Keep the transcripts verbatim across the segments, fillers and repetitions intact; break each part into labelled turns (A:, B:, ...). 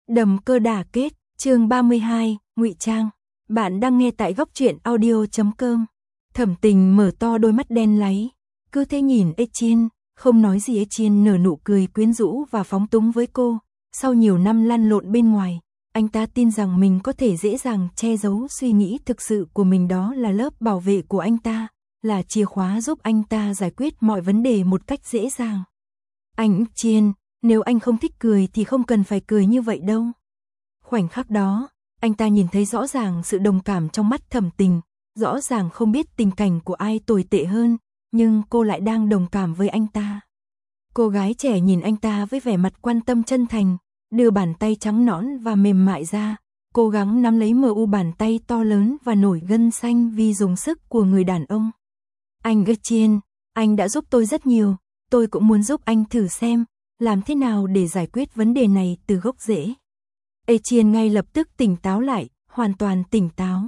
A: Đầm cơ đả kết, chương ba mươi hai, ngụy trang. Bạn đang nghe tại góc truyện audio chấm com. Thẩm Tình mở to đôi mắt đen láy, cứ thế nhìn Etienne, không nói gì. Etienne nở nụ cười quyến rũ và phóng túng với cô. Sau nhiều năm lăn lộn bên ngoài, anh ta tin rằng mình có thể dễ dàng che giấu suy nghĩ thực sự của mình, đó là lớp bảo vệ của anh ta, là chìa khóa giúp anh ta giải quyết mọi vấn đề một cách dễ dàng. Anh Etienne, nếu anh không thích cười thì không cần phải cười như vậy đâu. Khoảnh khắc đó, anh ta nhìn thấy rõ ràng sự đồng cảm trong mắt Thẩm Tình, rõ ràng không biết tình cảnh của ai tồi tệ hơn, nhưng cô lại đang đồng cảm với anh ta. Cô gái trẻ nhìn anh ta với vẻ mặt quan tâm chân thành, đưa bàn tay trắng nõn và mềm mại ra, cố gắng nắm lấy mờ u bàn tay to lớn và nổi gân xanh vì dùng sức của người đàn ông. Anh Etienne, anh đã giúp tôi rất nhiều, tôi cũng muốn giúp anh thử xem, làm thế nào để giải quyết vấn đề này từ gốc rễ. Etienne ngay lập tức tỉnh táo lại, hoàn toàn tỉnh táo.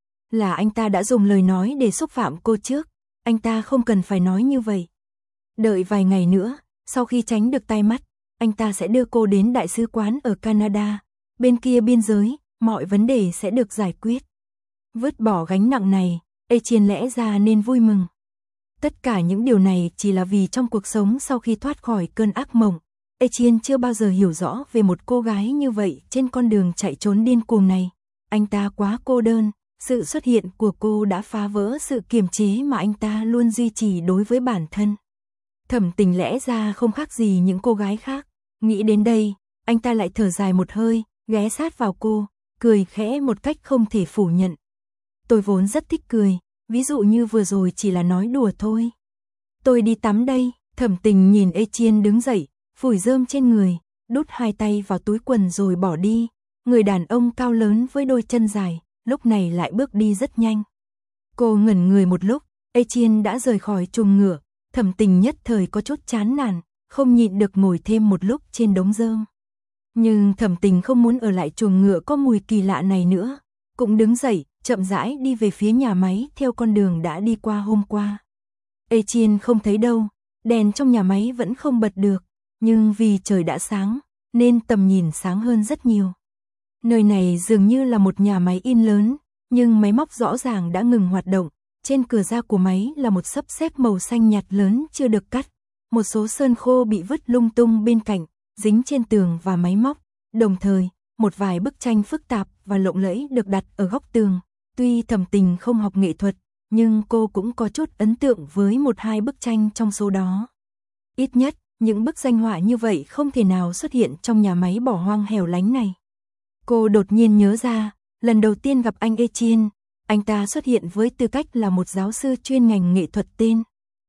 A: Là anh ta đã dùng lời nói để xúc phạm cô trước, anh ta không cần phải nói như vậy. Đợi vài ngày nữa, sau khi tránh được tai mắt, anh ta sẽ đưa cô đến đại sứ quán ở Canada, bên kia biên giới, mọi vấn đề sẽ được giải quyết. Vứt bỏ gánh nặng này, Etienne lẽ ra nên vui mừng. Tất cả những điều này chỉ là vì trong cuộc sống sau khi thoát khỏi cơn ác mộng, Etienne chưa bao giờ hiểu rõ về một cô gái như vậy trên con đường chạy trốn điên cuồng này. Anh ta quá cô đơn, sự xuất hiện của cô đã phá vỡ sự kiềm chế mà anh ta luôn duy trì đối với bản thân. Thẩm Tình lẽ ra không khác gì những cô gái khác. Nghĩ đến đây, anh ta lại thở dài một hơi, ghé sát vào cô, cười khẽ một cách không thể phủ nhận. Tôi vốn rất thích cười, ví dụ như vừa rồi chỉ là nói đùa thôi. Tôi đi tắm đây. Thẩm Tình nhìn Etienne đứng dậy, phủi rơm trên người, đút hai tay vào túi quần rồi bỏ đi. Người đàn ông cao lớn với đôi chân dài, lúc này lại bước đi rất nhanh. Cô ngẩn người một lúc, Etienne đã rời khỏi chuồng ngựa. Thẩm Tình nhất thời có chút chán nản, không nhịn được ngồi thêm một lúc trên đống rơm. Nhưng Thẩm Tình không muốn ở lại chuồng ngựa có mùi kỳ lạ này nữa, cũng đứng dậy, chậm rãi đi về phía nhà máy theo con đường đã đi qua hôm qua. Etienne không thấy đâu, đèn trong nhà máy vẫn không bật được, nhưng vì trời đã sáng, nên tầm nhìn sáng hơn rất nhiều. Nơi này dường như là một nhà máy in lớn, nhưng máy móc rõ ràng đã ngừng hoạt động. Trên cửa ra của máy là một sấp xếp màu xanh nhạt lớn chưa được cắt. Một số sơn khô bị vứt lung tung bên cạnh, dính trên tường và máy móc. Đồng thời, một vài bức tranh phức tạp và lộng lẫy được đặt ở góc tường. Tuy Thẩm Tình không học nghệ thuật, nhưng cô cũng có chút ấn tượng với một hai bức tranh trong số đó. Ít nhất, những bức danh họa như vậy không thể nào xuất hiện trong nhà máy bỏ hoang hẻo lánh này. Cô đột nhiên nhớ ra, lần đầu tiên gặp anh Etienne, anh ta xuất hiện với tư cách là một giáo sư chuyên ngành nghệ thuật tên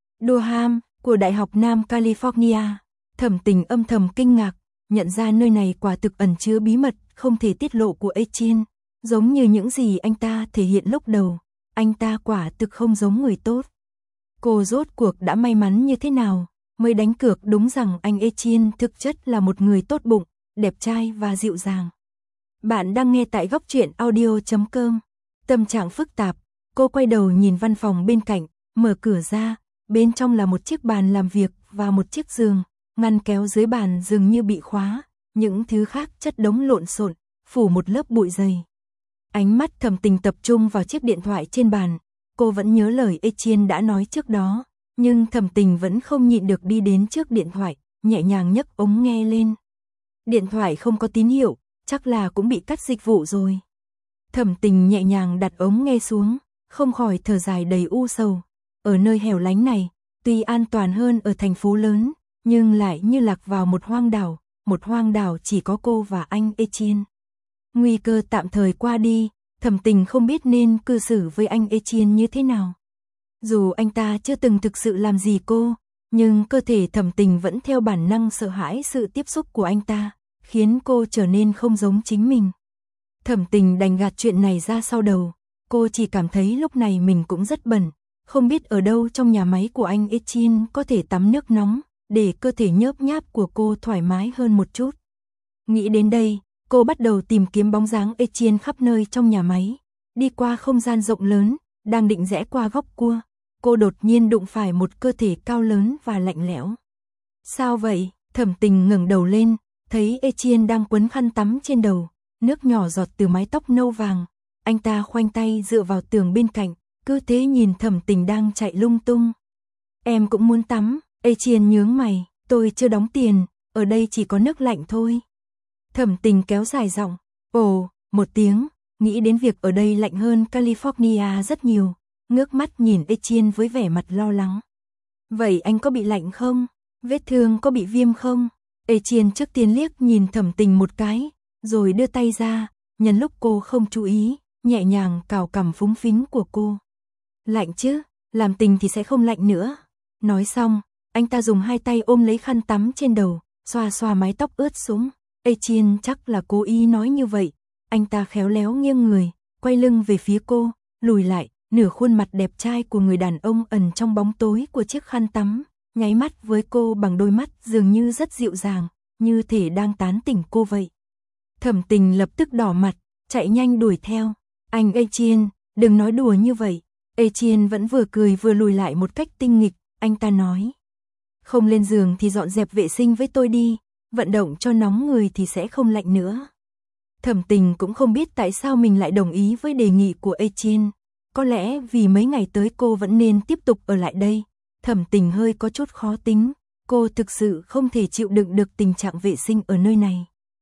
A: Durham của Đại học Nam California. Thẩm Tình âm thầm kinh ngạc, nhận ra nơi này quả thực ẩn chứa bí mật không thể tiết lộ của Etienne. Giống như những gì anh ta thể hiện lúc đầu, anh ta quả thực không giống người tốt. Cô rốt cuộc đã may mắn như thế nào mới đánh cược đúng rằng anh Etienne thực chất là một người tốt bụng, đẹp trai và dịu dàng. Bạn đang nghe tại góc truyện audio chấm com. Tâm trạng phức tạp, cô quay đầu nhìn văn phòng bên cạnh, mở cửa ra, bên trong là một chiếc bàn làm việc và một chiếc giường, ngăn kéo dưới bàn dường như bị khóa, những thứ khác chất đống lộn xộn, phủ một lớp bụi dày. Ánh mắt Thẩm Tình tập trung vào chiếc điện thoại trên bàn, cô vẫn nhớ lời Etienne đã nói trước đó, nhưng Thẩm Tình vẫn không nhịn được đi đến trước điện thoại, nhẹ nhàng nhấc ống nghe lên. Điện thoại không có tín hiệu, chắc là cũng bị cắt dịch vụ rồi. Thẩm Tình nhẹ nhàng đặt ống nghe xuống, không khỏi thở dài đầy u sầu. Ở nơi hẻo lánh này, tuy an toàn hơn ở thành phố lớn, nhưng lại như lạc vào một hoang đảo, một hoang đảo chỉ có cô và anh Etienne. Nguy cơ tạm thời qua đi, Thẩm Tình không biết nên cư xử với anh Etienne như thế nào. Dù anh ta chưa từng thực sự làm gì cô, nhưng cơ thể Thẩm Tình vẫn theo bản năng sợ hãi sự tiếp xúc của anh ta, khiến cô trở nên không giống chính mình. Thẩm Tình đành gạt chuyện này ra sau đầu, cô chỉ cảm thấy lúc này mình cũng rất bẩn, không biết ở đâu trong nhà máy của anh Etienne có thể tắm nước nóng, để cơ thể nhớp nháp của cô thoải mái hơn một chút. Nghĩ đến đây, cô bắt đầu tìm kiếm bóng dáng Etienne khắp nơi trong nhà máy, đi qua không gian rộng lớn, đang định rẽ qua góc cua, cô đột nhiên đụng phải một cơ thể cao lớn và lạnh lẽo. Sao vậy? Thẩm Tình ngẩng đầu lên, thấy Etienne đang quấn khăn tắm trên đầu, nước nhỏ giọt từ mái tóc nâu vàng. Anh ta khoanh tay dựa vào tường bên cạnh, cứ thế nhìn Thẩm Tình đang chạy lung tung. Em cũng muốn tắm, Etienne nhướng mày, tôi chưa đóng tiền, ở đây chỉ có nước lạnh thôi. Thẩm Tình kéo dài giọng, ồ, một tiếng, nghĩ đến việc ở đây lạnh hơn California rất nhiều, ngước mắt nhìn Etienne với vẻ mặt lo lắng. Vậy anh có bị lạnh không? Vết thương có bị viêm không? Etienne trước tiên liếc nhìn Thẩm Tình một cái, rồi đưa tay ra, nhân lúc cô không chú ý, nhẹ nhàng cào cằm phúng phính của cô. Lạnh chứ, làm tình thì sẽ không lạnh nữa. Nói xong, anh ta dùng hai tay ôm lấy khăn tắm trên đầu, xoa xoa mái tóc ướt sũng. Etienne chắc là cố ý nói như vậy. Anh ta khéo léo nghiêng người, quay lưng về phía cô, lùi lại, nửa khuôn mặt đẹp trai của người đàn ông ẩn trong bóng tối của chiếc khăn tắm, nháy mắt với cô bằng đôi mắt dường như rất dịu dàng, như thể đang tán tỉnh cô vậy. Thẩm Tình lập tức đỏ mặt, chạy nhanh đuổi theo. Anh Etienne, đừng nói đùa như vậy. Etienne vẫn vừa cười vừa lùi lại một cách tinh nghịch, anh ta nói. Không lên giường thì dọn dẹp vệ sinh với tôi đi, vận động cho nóng người thì sẽ không lạnh nữa. Thẩm Tình cũng không biết tại sao mình lại đồng ý với đề nghị của Etienne. Có lẽ vì mấy ngày tới cô vẫn nên tiếp tục ở lại đây. Thẩm Tình hơi có chút khó tính, cô thực sự không thể chịu đựng được tình trạng vệ sinh ở nơi này.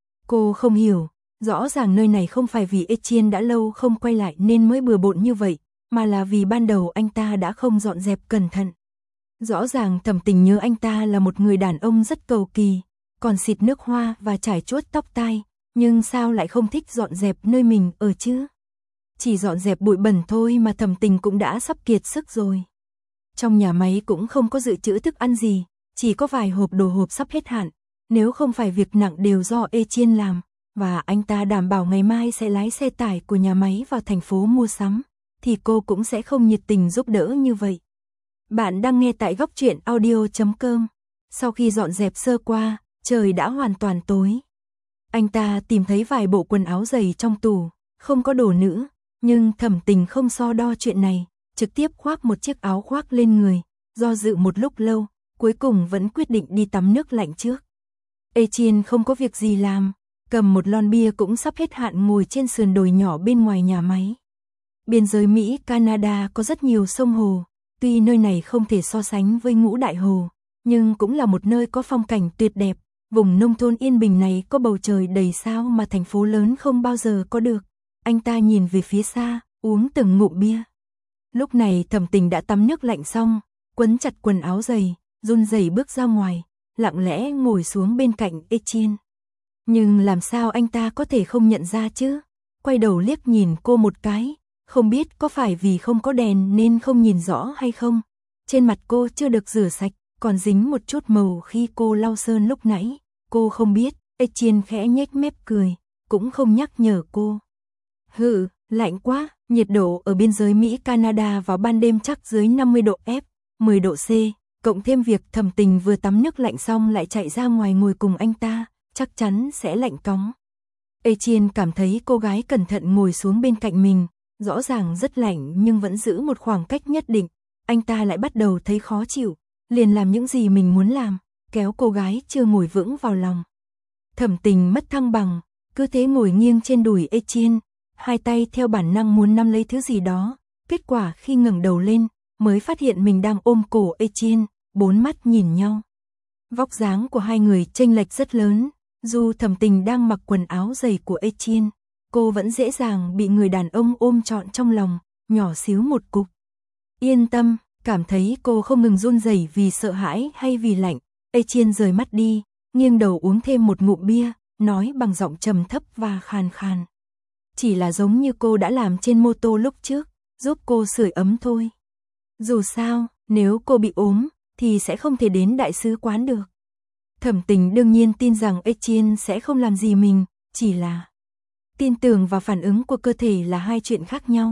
A: Cô không hiểu, rõ ràng nơi này không phải vì Etienne đã lâu không quay lại nên mới bừa bộn như vậy, mà là vì ban đầu anh ta đã không dọn dẹp cẩn thận. Rõ ràng Thẩm Tình nhớ anh ta là một người đàn ông rất cầu kỳ, còn xịt nước hoa và chải chuốt tóc tai, nhưng sao lại không thích dọn dẹp nơi mình ở chứ? Chỉ dọn dẹp bụi bẩn thôi mà Thẩm Tình cũng đã sắp kiệt sức rồi. Trong nhà máy cũng không có dự trữ thức ăn gì, chỉ có vài hộp đồ hộp sắp hết hạn. Nếu không phải việc nặng đều do Etienne làm, và anh ta đảm bảo ngày mai sẽ lái xe tải của nhà máy vào thành phố mua sắm, thì cô cũng sẽ không nhiệt tình giúp đỡ như vậy. Bạn đang nghe tại góc truyện audio chấm com. Sau khi dọn dẹp sơ qua, trời đã hoàn toàn tối. Anh ta tìm thấy vài bộ quần áo giày trong tủ, không có đồ nữ, nhưng Thẩm Tình không so đo chuyện này, trực tiếp khoác một chiếc áo khoác lên người, do dự một lúc lâu, cuối cùng vẫn quyết định đi tắm nước lạnh trước. Etienne không có việc gì làm, cầm một lon bia cũng sắp hết hạn ngồi trên sườn đồi nhỏ bên ngoài nhà máy. Biên giới Mỹ, Canada có rất nhiều sông hồ, tuy nơi này không thể so sánh với Ngũ Đại Hồ, nhưng cũng là một nơi có phong cảnh tuyệt đẹp. Vùng nông thôn yên bình này có bầu trời đầy sao mà thành phố lớn không bao giờ có được. Anh ta nhìn về phía xa, uống từng ngụm bia. Lúc này Thẩm Tình đã tắm nước lạnh xong, quấn chặt quần áo giày, run rẩy bước ra ngoài, lặng lẽ ngồi xuống bên cạnh Etienne. Nhưng làm sao anh ta có thể không nhận ra chứ? Quay đầu liếc nhìn cô một cái, không biết có phải vì không có đèn nên không nhìn rõ hay không. Trên mặt cô chưa được rửa sạch, còn dính một chút màu khi cô lau sơn lúc nãy. Cô không biết, Etienne khẽ nhếch mép cười, cũng không nhắc nhở cô. Hừ, lạnh quá, nhiệt độ ở biên giới Mỹ-Canada vào ban đêm chắc dưới năm mươi độ F, mười độ C, cộng thêm việc Thẩm Tình vừa tắm nước lạnh xong lại chạy ra ngoài ngồi cùng anh ta, chắc chắn sẽ lạnh cóng. Etienne cảm thấy cô gái cẩn thận ngồi xuống bên cạnh mình, rõ ràng rất lạnh nhưng vẫn giữ một khoảng cách nhất định, anh ta lại bắt đầu thấy khó chịu, liền làm những gì mình muốn làm, kéo cô gái chưa ngồi vững vào lòng. Thẩm Tình mất thăng bằng, cứ thế ngồi nghiêng trên đùi Etienne, hai tay theo bản năng muốn nắm lấy thứ gì đó, kết quả khi ngẩng đầu lên, mới phát hiện mình đang ôm cổ Etienne, bốn mắt nhìn nhau. Vóc dáng của hai người chênh lệch rất lớn, dù Thẩm Tình đang mặc quần áo giày của Etienne, cô vẫn dễ dàng bị người đàn ông ôm trọn trong lòng, nhỏ xíu một cục. Yên tâm, cảm thấy cô không ngừng run rẩy vì sợ hãi hay vì lạnh, Etienne rời mắt đi, nghiêng đầu uống thêm một ngụm bia, nói bằng giọng trầm thấp và khàn khàn. Chỉ là giống như cô đã làm trên mô tô lúc trước, giúp cô sưởi ấm thôi. Dù sao, nếu cô bị ốm, thì sẽ không thể đến đại sứ quán được. Thẩm Tình đương nhiên tin rằng Etienne sẽ không làm gì mình, chỉ là tin tưởng và phản ứng của cơ thể là hai chuyện khác nhau.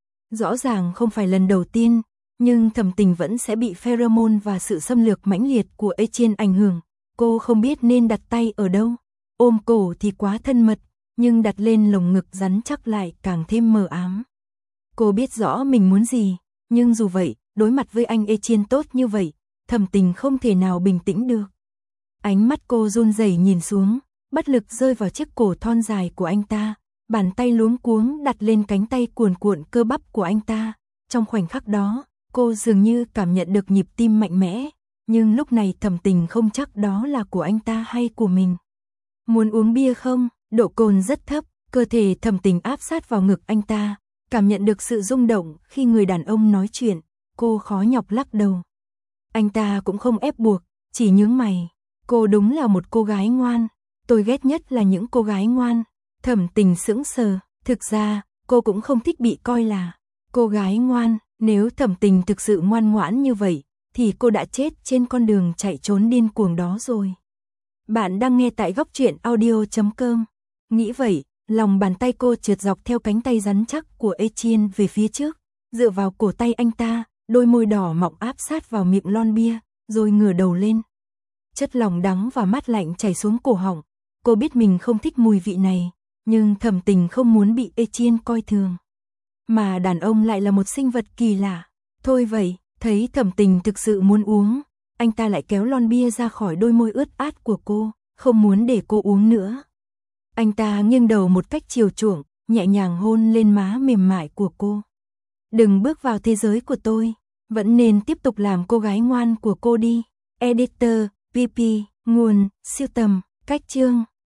A: Rõ ràng không phải lần đầu tiên, nhưng Thẩm Tình vẫn sẽ bị pheromone và sự xâm lược mãnh liệt của Etienne ảnh hưởng. Cô không biết nên đặt tay ở đâu, ôm cổ thì quá thân mật, nhưng đặt lên lồng ngực rắn chắc lại càng thêm mờ ám. Cô biết rõ mình muốn gì, nhưng dù vậy, đối mặt với anh Etienne tốt như vậy, Thẩm Tình không thể nào bình tĩnh được. Ánh mắt cô run rẩy nhìn xuống, bất lực rơi vào chiếc cổ thon dài của anh ta, bàn tay luống cuống đặt lên cánh tay cuồn cuộn cơ bắp của anh ta. Trong khoảnh khắc đó, cô dường như cảm nhận được nhịp tim mạnh mẽ, nhưng lúc này Thẩm Tình không chắc đó là của anh ta hay của mình. Muốn uống bia không? Độ cồn rất thấp, cơ thể Thẩm Tình áp sát vào ngực anh ta, cảm nhận được sự rung động khi người đàn ông nói chuyện, cô khó nhọc lắc đầu. Anh ta cũng không ép buộc, chỉ nhướng mày. Cô đúng là một cô gái ngoan, tôi ghét nhất là những cô gái ngoan. Thẩm Tình sững sờ, thực ra, cô cũng không thích bị coi là cô gái ngoan, nếu Thẩm Tình thực sự ngoan ngoãn như vậy, thì cô đã chết trên con đường chạy trốn điên cuồng đó rồi. Bạn đang nghe tại góc truyện audio chấm com. Nghĩ vậy, lòng bàn tay cô trượt dọc theo cánh tay rắn chắc của Etienne về phía trước, dựa vào cổ tay anh ta, đôi môi đỏ mọng áp sát vào miệng lon bia, rồi ngửa đầu lên. Chất lỏng đắng và mát lạnh chảy xuống cổ họng. Cô biết mình không thích mùi vị này, nhưng Thẩm Tình không muốn bị Etienne coi thường. Mà đàn ông lại là một sinh vật kỳ lạ. Thôi vậy, thấy Thẩm Tình thực sự muốn uống, anh ta lại kéo lon bia ra khỏi đôi môi ướt át của cô, không muốn để cô uống nữa. Anh ta nghiêng đầu một cách chiều chuộng, nhẹ nhàng hôn lên má mềm mại của cô. Đừng bước vào thế giới của tôi, vẫn nên tiếp tục làm cô gái ngoan của cô đi. Editor, pê pê, nguồn, siêu tầm, cách chương.